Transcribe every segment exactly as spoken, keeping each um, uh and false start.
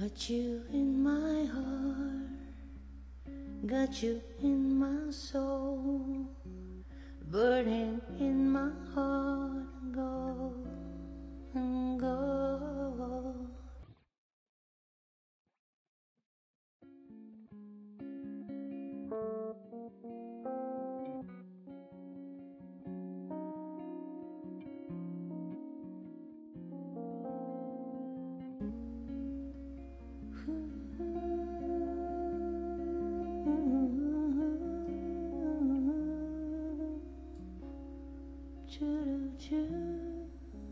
Got you in my heart, got you in my soul, burning in my heart, and go and go. Choo-choo-choo.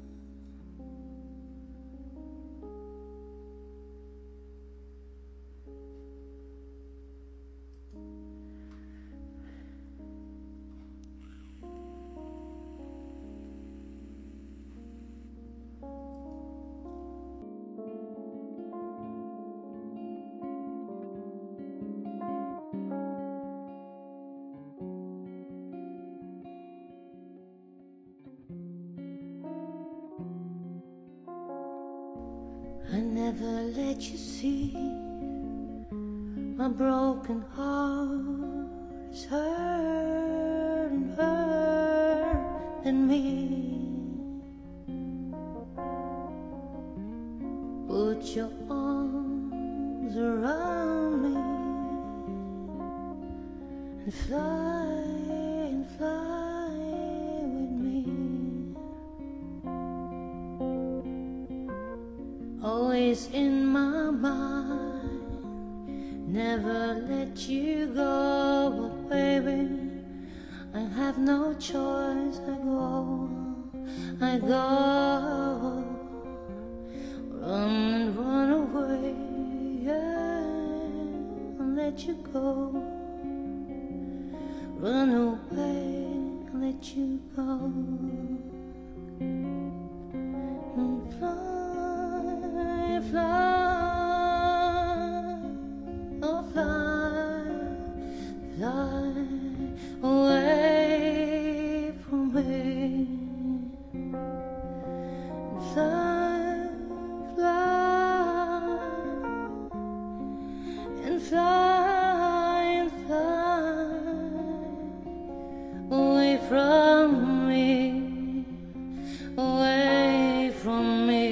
I never let you see my broken heart is hurting, hurting me. Put your arms around me and fly and fly with me. Always in my mind, never let you go. But baby, I have no choice. I go, I go, run and run away, yeah, and let you go. Run away and let you go. And fly, fly, oh fly, fly away from me. Fly, fly, and fly, and fly away from me, away from me.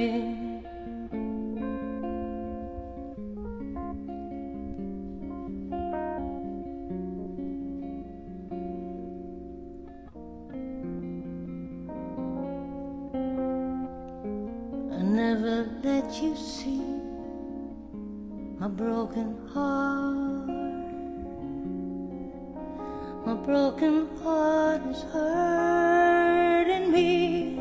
I never let you see my broken heart. My broken heart is hurting me,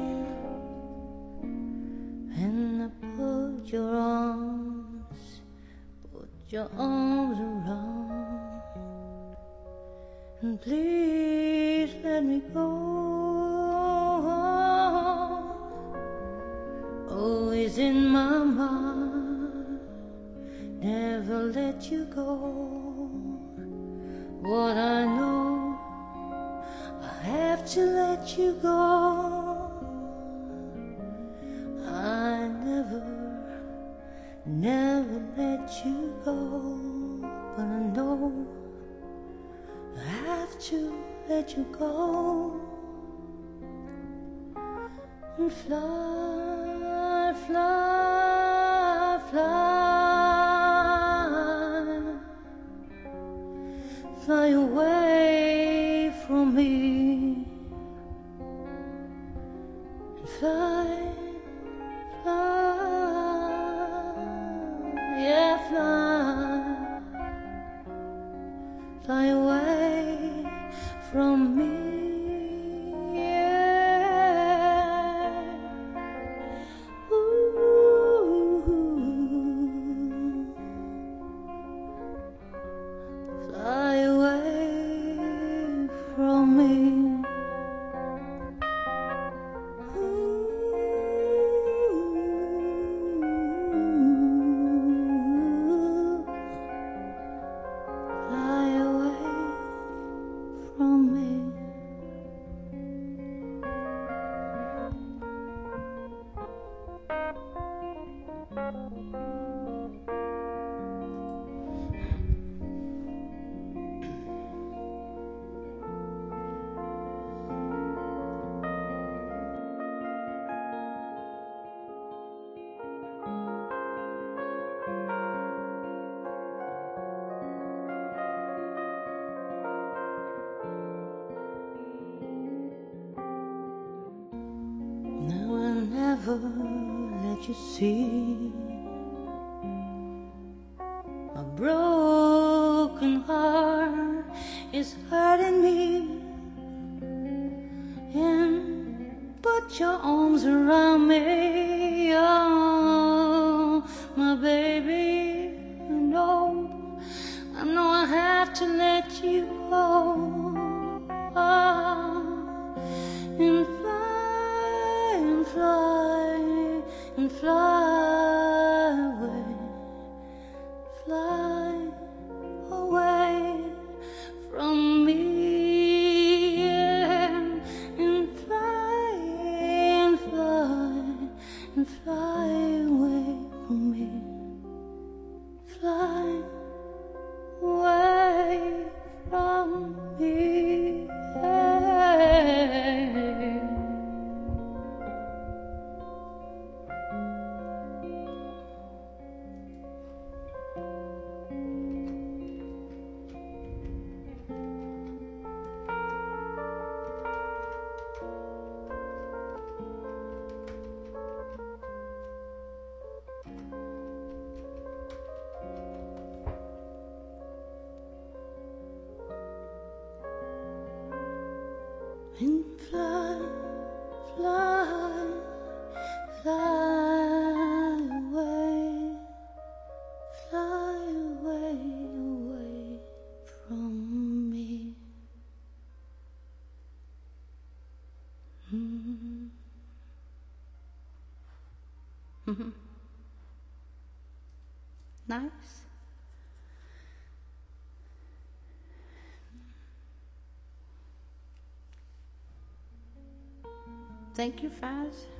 and I put your arms, put your arms around, and please let me go. Always in my mind, never let you go. What I know, I have to let you go. I never, never let you go. But I know I have to let you go. And fly, fly, fly, fly away from me. And fly, fly, yeah, fly, fly away from me. Fly away from me. Fly away from me. never let you see my broken heart is hurting me, and put your arms around me. Oh, my baby, I know, I know I have to let you go. Oh, and fly and fly and fly away, fly away from me, yeah. And fly and fly and fly away from me, fly away from me, yeah. And fly, fly, fly away, fly away, away from me. Mm-hmm. Mm-hmm. Nice. Thank you, Faz.